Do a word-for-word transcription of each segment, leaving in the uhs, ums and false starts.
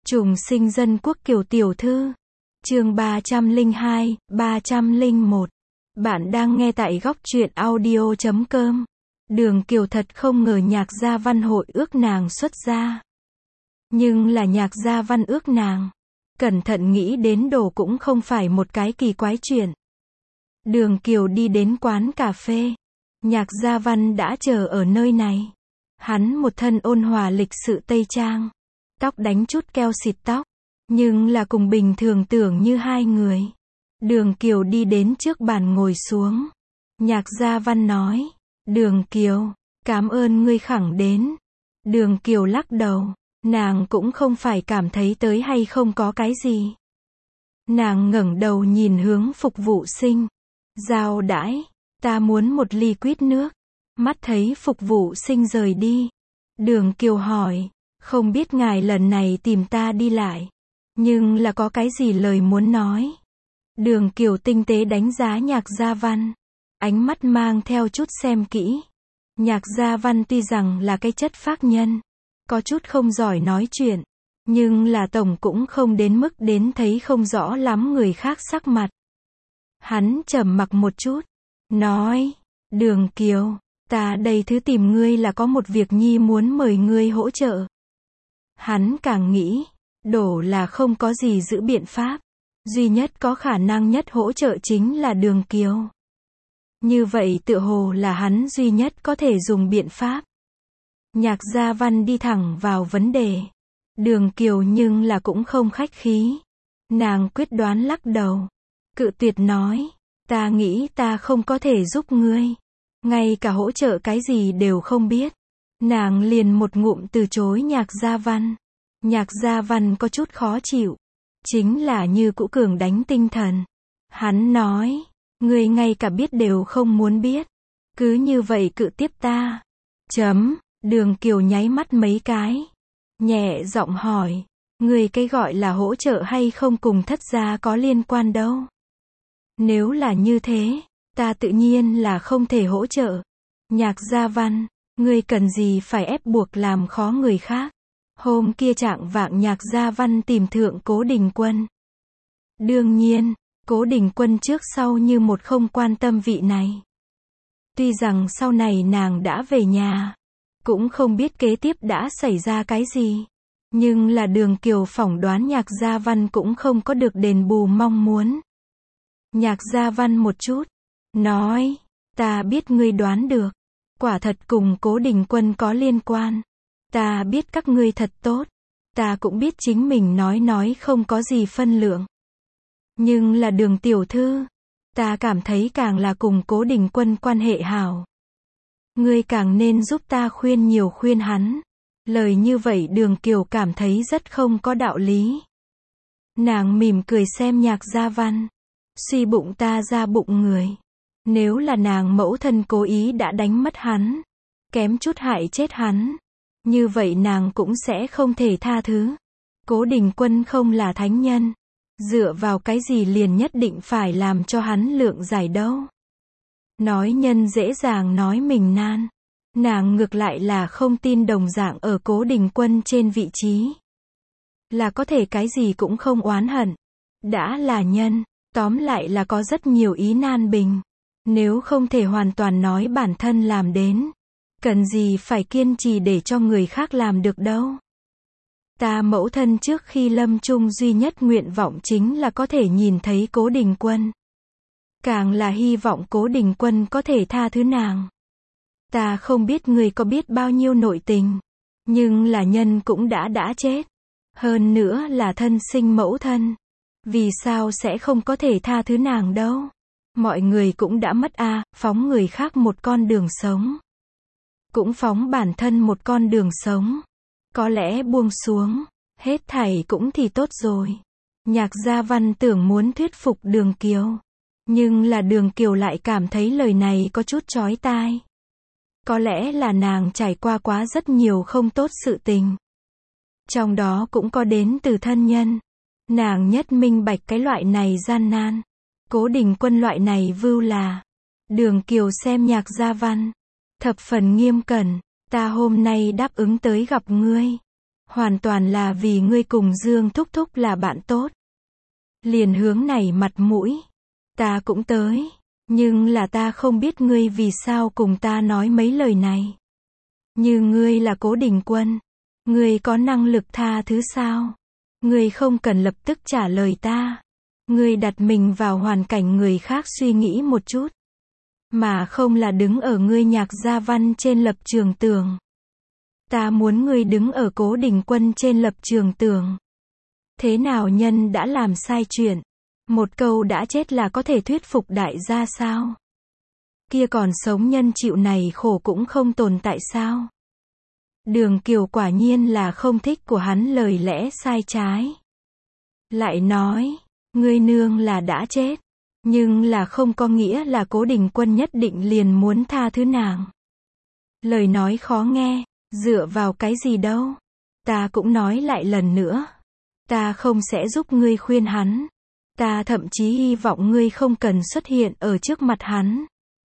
Trùng sinh dân quốc Kiều tiểu thư. Chương ba trăm lẻ hai, ba trăm lẻ một. Bạn đang nghe tại góc truyện audio chấm com. Đường Kiều thật không ngờ Nhạc Gia Văn hội ước nàng xuất gia. Nhưng là Nhạc Gia Văn ước nàng. Cẩn thận nghĩ đến đồ cũng không phải một cái kỳ quái chuyện. Đường Kiều đi đến quán cà phê. Nhạc Gia Văn đã chờ ở nơi này. Hắn một thân ôn hòa lịch sự tây trang. Tóc đánh chút keo xịt tóc. Nhưng là cùng bình thường tưởng như hai người. Đường Kiều đi đến trước bàn ngồi xuống. Nhạc Gia Văn nói. Đường Kiều, cảm ơn ngươi khẳng đến. Đường Kiều lắc đầu. Nàng cũng không phải cảm thấy tới hay không có cái gì. Nàng ngẩng đầu nhìn hướng phục vụ sinh. Giao đãi, ta muốn một ly quýt nước. Mắt thấy phục vụ sinh rời đi. Đường Kiều hỏi, không biết ngài lần này tìm ta đi lại. Nhưng là có cái gì lời muốn nói. Đường Kiều tinh tế đánh giá Nhạc Gia Văn. Ánh mắt mang theo chút xem kỹ. Nhạc Gia Văn tuy rằng là cái chất phác nhân. Có chút không giỏi nói chuyện. Nhưng là tổng cũng không đến mức đến thấy không rõ lắm người khác sắc mặt. Hắn trầm mặc một chút. Nói, Đường Kiều, ta đây thứ tìm ngươi là có một việc nhi muốn mời ngươi hỗ trợ. Hắn càng nghĩ, đổ là không có gì giữ biện pháp. Duy nhất có khả năng nhất hỗ trợ chính là Đường Kiều. Như vậy tựa hồ là hắn duy nhất có thể dùng biện pháp. Nhạc Gia Văn đi thẳng vào vấn đề. Đường Kiều nhưng là cũng không khách khí. Nàng quyết đoán lắc đầu. Cự tuyệt nói, ta nghĩ ta không có thể giúp ngươi. Ngay cả hỗ trợ cái gì đều không biết. Nàng liền một ngụm từ chối Nhạc Gia Văn. Nhạc Gia Văn có chút khó chịu. Chính là như cũ cường đánh tinh thần. Hắn nói, ngươi ngay cả biết đều không muốn biết. Cứ như vậy cự tiếp ta. Chấm, Đường Kiều nháy mắt mấy cái. Nhẹ giọng hỏi, ngươi cái gọi là hỗ trợ hay không cùng thất gia có liên quan đâu. Nếu là như thế, ta tự nhiên là không thể hỗ trợ. Nhạc Gia Văn, ngươi cần gì phải ép buộc làm khó người khác. Hôm kia trạng vạng Nhạc Gia Văn tìm thượng Cố Đình Quân. Đương nhiên, Cố Đình Quân trước sau như một không quan tâm vị này. Tuy rằng sau này nàng đã về nhà, cũng không biết kế tiếp đã xảy ra cái gì. Nhưng là Đường Kiều phỏng đoán Nhạc Gia Văn cũng không có được đền bù mong muốn. Nhạc Gia Văn một chút, nói, ta biết ngươi đoán được. Quả thật cùng Cố Đình Quân có liên quan. Ta biết các ngươi thật tốt. Ta cũng biết chính mình nói nói không có gì phân lượng. Nhưng là Đường tiểu thư, ta cảm thấy càng là cùng Cố Đình Quân quan hệ hảo. Ngươi càng nên giúp ta khuyên nhiều khuyên hắn. Lời như vậy Đường Kiều cảm thấy rất không có đạo lý. Nàng mỉm cười xem Nhạc Gia Văn. Suy bụng ta ra bụng người. Nếu là nàng mẫu thân cố ý đã đánh mất hắn, kém chút hại chết hắn, như vậy nàng cũng sẽ không thể tha thứ. Cố Đình Quân không là thánh nhân. Dựa vào cái gì liền nhất định phải làm cho hắn lượng giải đâu. Nói nhân dễ dàng nói mình nan. Nàng ngược lại là không tin đồng dạng ở Cố Đình Quân trên vị trí. Là có thể cái gì cũng không oán hận. Đã là nhân, tóm lại là có rất nhiều ý nan bình. Nếu không thể hoàn toàn nói bản thân làm đến, cần gì phải kiên trì để cho người khác làm được đâu. Ta mẫu thân trước khi lâm chung duy nhất nguyện vọng chính là có thể nhìn thấy Cố Đình Quân. Càng là hy vọng Cố Đình Quân có thể tha thứ nàng. Ta không biết người có biết bao nhiêu nội tình. Nhưng là nhân cũng đã đã chết. Hơn nữa là thân sinh mẫu thân. Vì sao sẽ không có thể tha thứ nàng đâu. Mọi người cũng đã mất a, à, phóng người khác một con đường sống. Cũng phóng bản thân một con đường sống. Có lẽ buông xuống, hết thảy cũng thì tốt rồi. Nhạc Gia Văn tưởng muốn thuyết phục Đường Kiều. Nhưng là Đường Kiều lại cảm thấy lời này có chút chói tai. Có lẽ là nàng trải qua quá rất nhiều không tốt sự tình. Trong đó cũng có đến từ thân nhân. Nàng nhất minh bạch cái loại này gian nan. Cố Đình Quân loại này vưu là. Đường Kiều xem Nhạc Gia Văn. Thập phần nghiêm cẩn. Ta hôm nay đáp ứng tới gặp ngươi. Hoàn toàn là vì ngươi cùng Dương Thúc Thúc là bạn tốt. Liền hướng này mặt mũi. Ta cũng tới. Nhưng là ta không biết ngươi vì sao cùng ta nói mấy lời này. Như ngươi là Cố Đình Quân. Ngươi có năng lực tha thứ sao? Ngươi không cần lập tức trả lời ta. Ngươi đặt mình vào hoàn cảnh người khác suy nghĩ một chút. Mà không là đứng ở ngươi Nhạc Gia Văn trên lập trường tưởng. Ta muốn ngươi đứng ở Cố Đình Quân trên lập trường tưởng. Thế nào nhân đã làm sai chuyện? Một câu đã chết là có thể thuyết phục đại gia sao? Kia còn sống nhân chịu này khổ cũng không tồn tại sao? Đường Kiều quả nhiên là không thích của hắn lời lẽ sai trái. Lại nói, ngươi nương là đã chết, nhưng là không có nghĩa là Cố Đình Quân nhất định liền muốn tha thứ nàng. Lời nói khó nghe, dựa vào cái gì đâu? Ta cũng nói lại lần nữa, ta không sẽ giúp ngươi khuyên hắn. Ta thậm chí hy vọng ngươi không cần xuất hiện ở trước mặt hắn.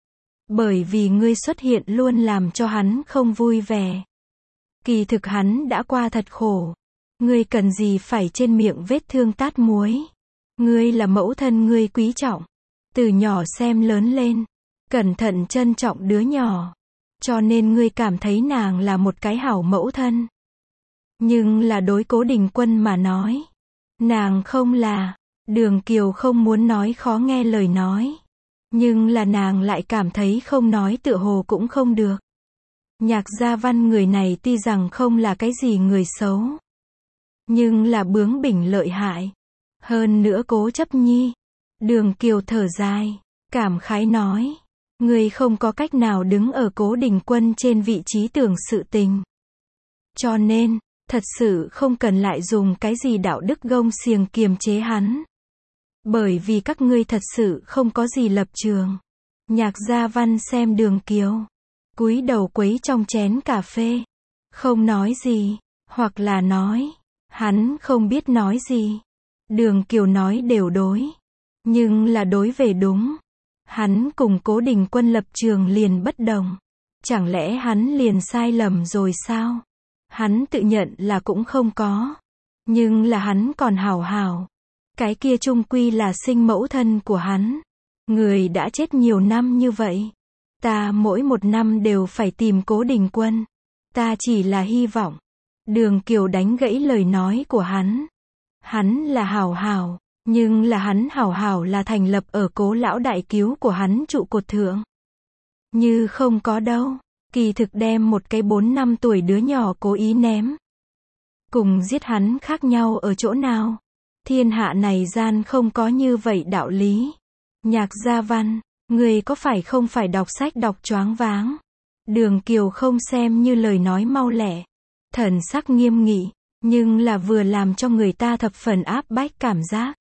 Bởi vì ngươi xuất hiện luôn làm cho hắn không vui vẻ. Kỳ thực hắn đã qua thật khổ. Ngươi cần gì phải trên miệng vết thương tát muối. Ngươi là mẫu thân ngươi quý trọng. Từ nhỏ xem lớn lên. Cẩn thận trân trọng đứa nhỏ. Cho nên ngươi cảm thấy nàng là một cái hảo mẫu thân. Nhưng là đối Cố Đình Quân mà nói. Nàng không là. Đường Kiều không muốn nói khó nghe lời nói. Nhưng là nàng lại cảm thấy không nói tựa hồ cũng không được. Nhạc Gia Văn người này tuy rằng không là cái gì người xấu. Nhưng là bướng bỉnh lợi hại. Hơn nữa cố chấp nhi. Đường Kiều thở dài. Cảm khái nói. Người không có cách nào đứng ở Cố Đình Quân trên vị trí tưởng sự tình. Cho nên, thật sự không cần lại dùng cái gì đạo đức gông xiềng kiềm chế hắn. Bởi vì các ngươi thật sự không có gì lập trường. Nhạc Gia Văn xem Đường Kiều. Cúi đầu quấy trong chén cà phê. Không nói gì. Hoặc là nói. Hắn không biết nói gì. Đường Kiều nói đều đối. Nhưng là đối về đúng. Hắn cùng Cố Đình Quân lập trường liền bất đồng. Chẳng lẽ hắn liền sai lầm rồi sao? Hắn tự nhận là cũng không có. Nhưng là hắn còn hảo hảo. Cái kia chung quy là sinh mẫu thân của hắn. Người đã chết nhiều năm như vậy. Ta mỗi một năm đều phải tìm Cố Đình Quân. Ta chỉ là hy vọng. Đường Kiều đánh gãy lời nói của hắn. Hắn là hảo hảo. Nhưng là hắn hảo hảo là thành lập ở Cố lão đại cứu của hắn trụ cột thượng. Như không có đâu. Kỳ thực đem một cái bốn năm tuổi đứa nhỏ cố ý ném. Cùng giết hắn khác nhau ở chỗ nào? Thiên hạ này gian không có như vậy đạo lý. Nhạc Gia Văn, người có phải không phải đọc sách đọc choáng váng? Đường Kiều không xem như lời nói mau lẹ. Thần sắc nghiêm nghị, nhưng là vừa làm cho người ta thập phần áp bách cảm giác.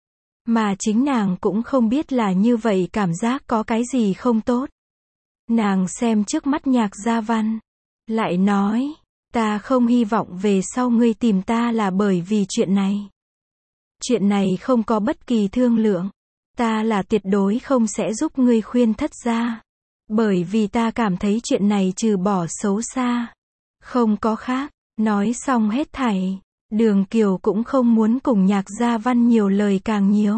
Mà chính nàng cũng không biết là như vậy cảm giác có cái gì không tốt. Nàng xem trước mắt Nhạc Gia Văn. Lại nói, ta không hy vọng về sau ngươi tìm ta là bởi vì chuyện này. Chuyện này không có bất kỳ thương lượng. Ta là tuyệt đối không sẽ giúp ngươi khuyên thất gia. Bởi vì ta cảm thấy chuyện này trừ bỏ xấu xa. Không có khác. Nói xong hết thảy. Đường Kiều cũng không muốn cùng Nhạc Gia Văn nhiều lời càng nhiều.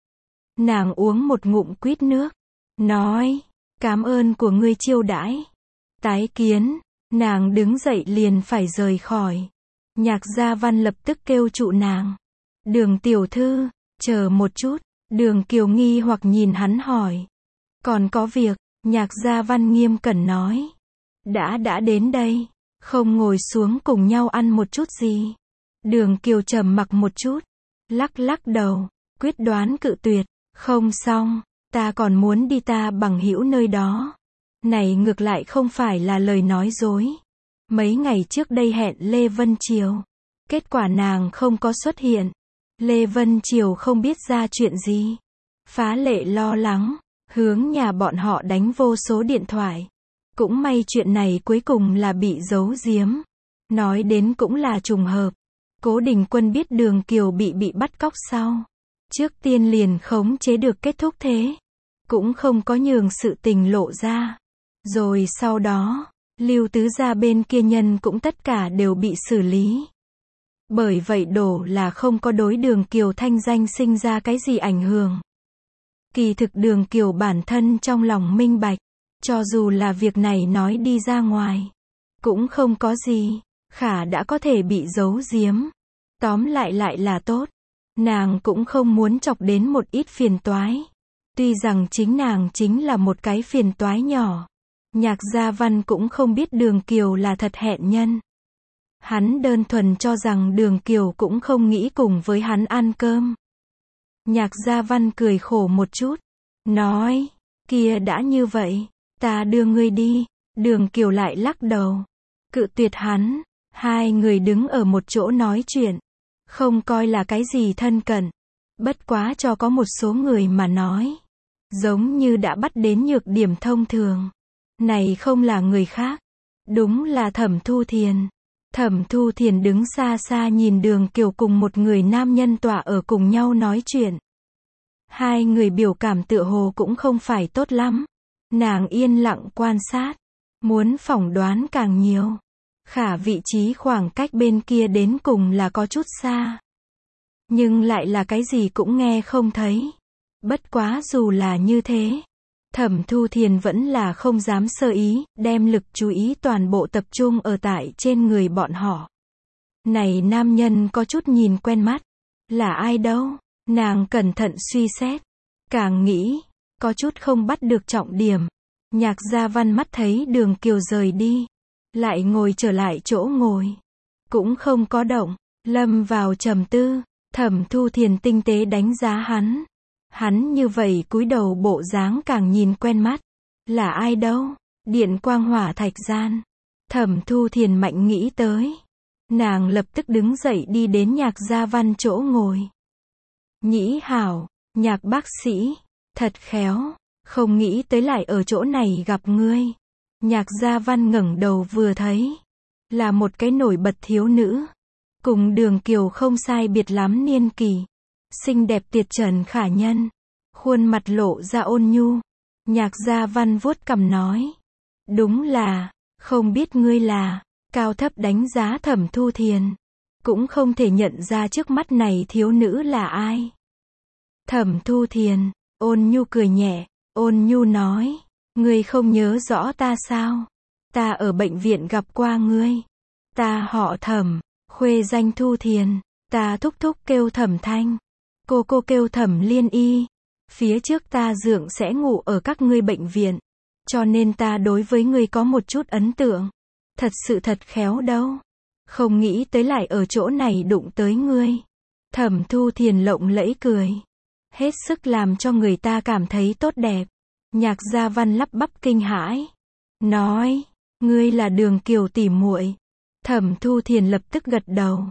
Nàng uống một ngụm quýt nước. Nói. Cảm ơn của ngươi chiêu đãi. Tái kiến. Nàng đứng dậy liền phải rời khỏi. Nhạc Gia Văn lập tức kêu trụ nàng. Đường tiểu thư, chờ một chút. Đường Kiều nghi hoặc nhìn hắn hỏi. Còn có việc, Nhạc Gia Văn nghiêm cẩn nói. Đã đã đến đây, không ngồi xuống cùng nhau ăn một chút gì. Đường Kiều trầm mặc một chút, lắc lắc đầu, quyết đoán cự tuyệt. Không xong, ta còn muốn đi ta bằng hữu nơi đó. Này ngược lại không phải là lời nói dối. Mấy ngày trước đây hẹn Lê Vân Triều. Kết quả nàng không có xuất hiện. Lê Vân Triều không biết ra chuyện gì. Phá lệ lo lắng, hướng nhà bọn họ đánh vô số điện thoại. Cũng may chuyện này cuối cùng là bị giấu giếm. Nói đến cũng là trùng hợp. Cố Đình Quân biết Đường Kiều bị bị bắt cóc sau. Trước tiên liền khống chế được kết thúc thế. Cũng không có nhường sự tình lộ ra. Rồi sau đó, Lưu Tứ gia bên kia nhân cũng tất cả đều bị xử lý. Bởi vậy đổ là không có đối Đường Kiều thanh danh sinh ra cái gì ảnh hưởng. Kỳ thực Đường Kiều bản thân trong lòng minh bạch, cho dù là việc này nói đi ra ngoài, cũng không có gì, khả đã có thể bị giấu giếm. Tóm lại lại là tốt. Nàng cũng không muốn chọc đến một ít phiền toái. Tuy rằng chính nàng chính là một cái phiền toái nhỏ. Nhạc Gia Văn cũng không biết Đường Kiều là thật hẹn nhân. Hắn đơn thuần cho rằng Đường Kiều cũng không nghĩ cùng với hắn ăn cơm. Nhạc Gia Văn cười khổ một chút, nói, kia đã như vậy, ta đưa ngươi đi. Đường Kiều lại lắc đầu, cự tuyệt hắn. Hai người đứng ở một chỗ nói chuyện, không coi là cái gì thân cận. Bất quá cho có một số người mà nói, giống như đã bắt đến nhược điểm thông thường. Này không là người khác, đúng là Thẩm Thu Thiền. Thẩm Thu Thiền đứng xa xa nhìn Đường Kiều cùng một người nam nhân tọa ở cùng nhau nói chuyện. Hai người biểu cảm tựa hồ cũng không phải tốt lắm. Nàng yên lặng quan sát, muốn phỏng đoán càng nhiều. Khả vị trí khoảng cách bên kia đến cùng là có chút xa. Nhưng lại là cái gì cũng nghe không thấy. Bất quá dù là như thế, Thẩm Thu Thiền vẫn là không dám sơ ý, đem lực chú ý toàn bộ tập trung ở tại trên người bọn họ. Này nam nhân có chút nhìn quen mắt. Là ai đâu? Nàng cẩn thận suy xét. Càng nghĩ, có chút không bắt được trọng điểm. Nhạc Gia Văn mắt thấy Đường Kiều rời đi, lại ngồi trở lại chỗ ngồi. Cũng không có động, lâm vào trầm tư. Thẩm Thu Thiền tinh tế đánh giá hắn. Hắn như vậy cúi đầu bộ dáng càng nhìn quen mắt. Là ai đâu? Điện quang hỏa thạch gian. Thẩm Thu Thiền mạnh nghĩ tới. Nàng lập tức đứng dậy đi đến Nhạc Gia Văn chỗ ngồi. Nhĩ hảo, Nhạc bác sĩ, thật khéo, không nghĩ tới lại ở chỗ này gặp ngươi. Nhạc Gia Văn ngẩng đầu vừa thấy, là một cái nổi bật thiếu nữ, cùng Đường Kiều không sai biệt lắm niên kỳ, xinh đẹp tuyệt trần khả nhân, khuôn mặt lộ ra ôn nhu. Nhạc Gia Văn vuốt cằm nói, đúng là, không biết ngươi là, cao thấp đánh giá Thẩm Thu Thiền, cũng không thể nhận ra trước mắt này thiếu nữ là ai. Thẩm Thu Thiền, ôn nhu cười nhẹ, ôn nhu nói, ngươi không nhớ rõ ta sao? Ta ở bệnh viện gặp qua ngươi. Ta họ Thẩm, khuê danh Thu Thiền, ta thúc thúc kêu Thẩm Thanh, cô cô kêu Thẩm Liên Y. Phía trước ta dượng sẽ ngủ ở các ngươi bệnh viện, cho nên ta đối với ngươi có một chút ấn tượng. Thật sự thật khéo đâu. Không nghĩ tới lại ở chỗ này đụng tới ngươi. Thẩm Thu Thiền lộng lẫy cười, hết sức làm cho người ta cảm thấy tốt đẹp. Nhạc Gia Văn lắp bắp kinh hãi, nói, ngươi là Đường Kiều tỉ muội. Thẩm Thu Thiền lập tức gật đầu,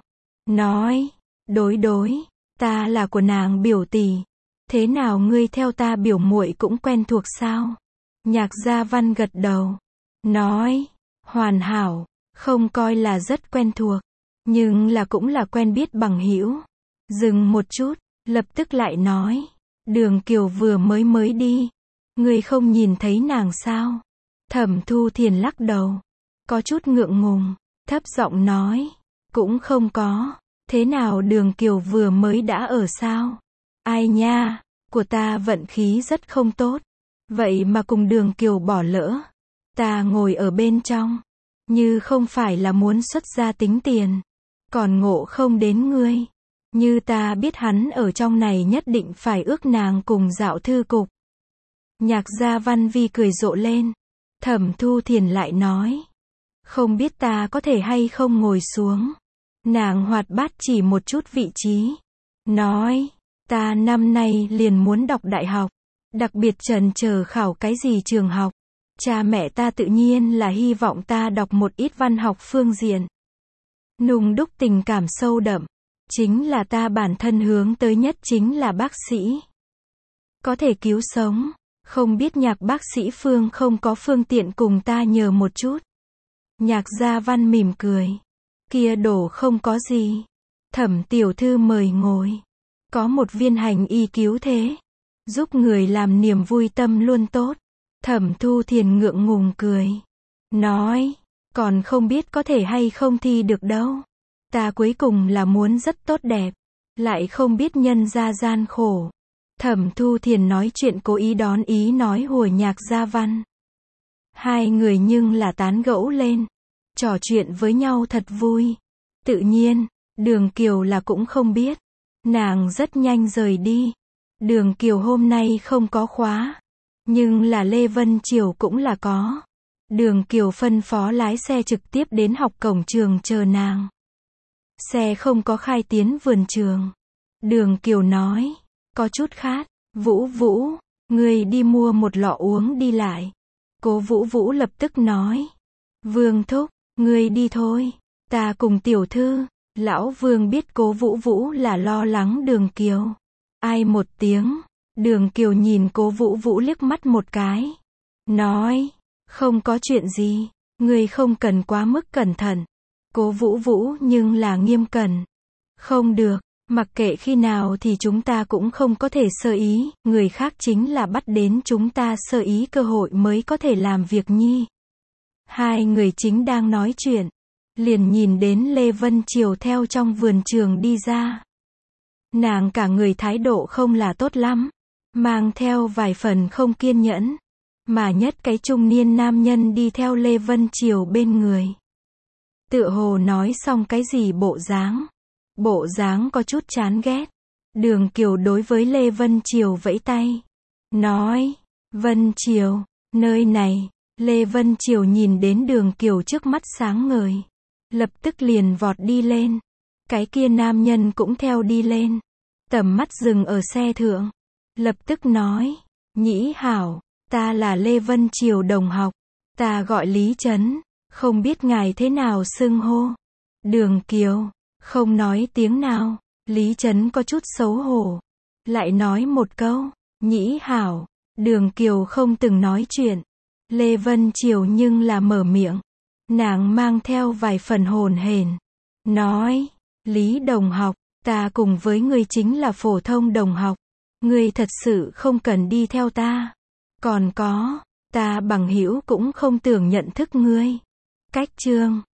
nói, đối đối, ta là của nàng biểu tỷ. Thế nào ngươi theo ta biểu muội cũng quen thuộc sao? Nhạc Gia Văn gật đầu, nói, hoàn hảo, không coi là rất quen thuộc, nhưng là cũng là quen biết bằng hữu. Dừng một chút, lập tức lại nói, Đường Kiều vừa mới mới đi, ngươi không nhìn thấy nàng sao? Thẩm Thu Thiền lắc đầu, có chút ngượng ngùng, thấp giọng nói, cũng không có. Thế nào Đường Kiều vừa mới đã ở sao? Ai nha, của ta vận khí rất không tốt, vậy mà cùng Đường Kiều bỏ lỡ. Ta ngồi ở bên trong, như không phải là muốn xuất ra tính tiền, còn ngộ không đến ngươi. Như ta biết hắn ở trong này nhất định phải ước nàng cùng dạo thư cục. Nhạc Gia Văn vi cười rộ lên. Thẩm Thu Thiền lại nói, không biết ta có thể hay không ngồi xuống. Nàng hoạt bát chỉ một chút vị trí, nói, ta năm nay liền muốn đọc đại học, đặc biệt trần chờ khảo cái gì trường học. Cha mẹ ta tự nhiên là hy vọng ta đọc một ít văn học phương diện. Nung đúc tình cảm sâu đậm, chính là ta bản thân hướng tới nhất chính là bác sĩ. Có thể cứu sống, không biết Nhạc bác sĩ Phương không có phương tiện cùng ta nhờ một chút. Nhạc Gia Văn mỉm cười, kia đổ không có gì. Thẩm tiểu thư mời ngồi. Có một viên hành y cứu thế, giúp người làm niềm vui tâm luôn tốt. Thẩm Thu Thiền ngượng ngùng cười, nói, còn không biết có thể hay không thi được đâu. Ta cuối cùng là muốn rất tốt đẹp, lại không biết nhân gia gian khổ. Thẩm Thu Thiền nói chuyện cố ý đón ý nói hùa Nhạc Gia Văn. Hai người nhưng là tán gẫu lên, trò chuyện với nhau thật vui. Tự nhiên, Đường Kiều là cũng không biết. Nàng rất nhanh rời đi. Đường Kiều hôm nay không có khóa, nhưng là Lê Vân Triều cũng là có. Đường Kiều phân phó lái xe trực tiếp đến học cổng trường chờ nàng. Xe không có khai tiến vườn trường. Đường Kiều nói, có chút khát. Vũ Vũ, ngươi đi mua một lọ uống đi lại. Cố Vũ Vũ lập tức nói, Vương thúc, ngươi đi thôi, ta cùng tiểu thư. Lão Vương biết Cố Vũ Vũ là lo lắng Đường Kiều. Ai một tiếng, Đường Kiều nhìn Cố Vũ Vũ liếc mắt một cái. Nói, không có chuyện gì, ngươi không cần quá mức cẩn thận. Cố Vũ Vũ nhưng là nghiêm cẩn. Không được, mặc kệ khi nào thì chúng ta cũng không có thể sơ ý, người khác chính là bắt đến chúng ta sơ ý cơ hội mới có thể làm việc nhi. Hai người chính đang nói chuyện, liền nhìn đến Lê Vân Triều theo trong vườn trường đi ra. Nàng cả người thái độ không là tốt lắm, mang theo vài phần không kiên nhẫn, mà nhất cái trung niên nam nhân đi theo Lê Vân Triều bên người. Tựa hồ nói xong cái gì bộ dáng, bộ dáng có chút chán ghét. Đường Kiều đối với Lê Vân Triều vẫy tay, nói, Vân Triều, nơi này. Lê Vân Triều nhìn đến Đường Kiều trước mắt sáng ngời, lập tức liền vọt đi lên. Cái kia nam nhân cũng theo đi lên, tầm mắt dừng ở xe thượng, lập tức nói, Nhĩ hảo, ta là Lê Vân Triều đồng học, ta gọi Lý Trấn, không biết ngài thế nào xưng hô. Đường Kiều, không nói tiếng nào. Lý Trấn có chút xấu hổ, lại nói một câu, Nhĩ hảo. Đường Kiều không từng nói chuyện, Lê Vân Triều nhưng là mở miệng. Nàng mang theo vài phần hồn hển, nói, Lý đồng học, ta cùng với ngươi chính là phổ thông đồng học, ngươi thật sự không cần đi theo ta. Còn có, ta bằng hữu cũng không tưởng nhận thức ngươi. Cách chương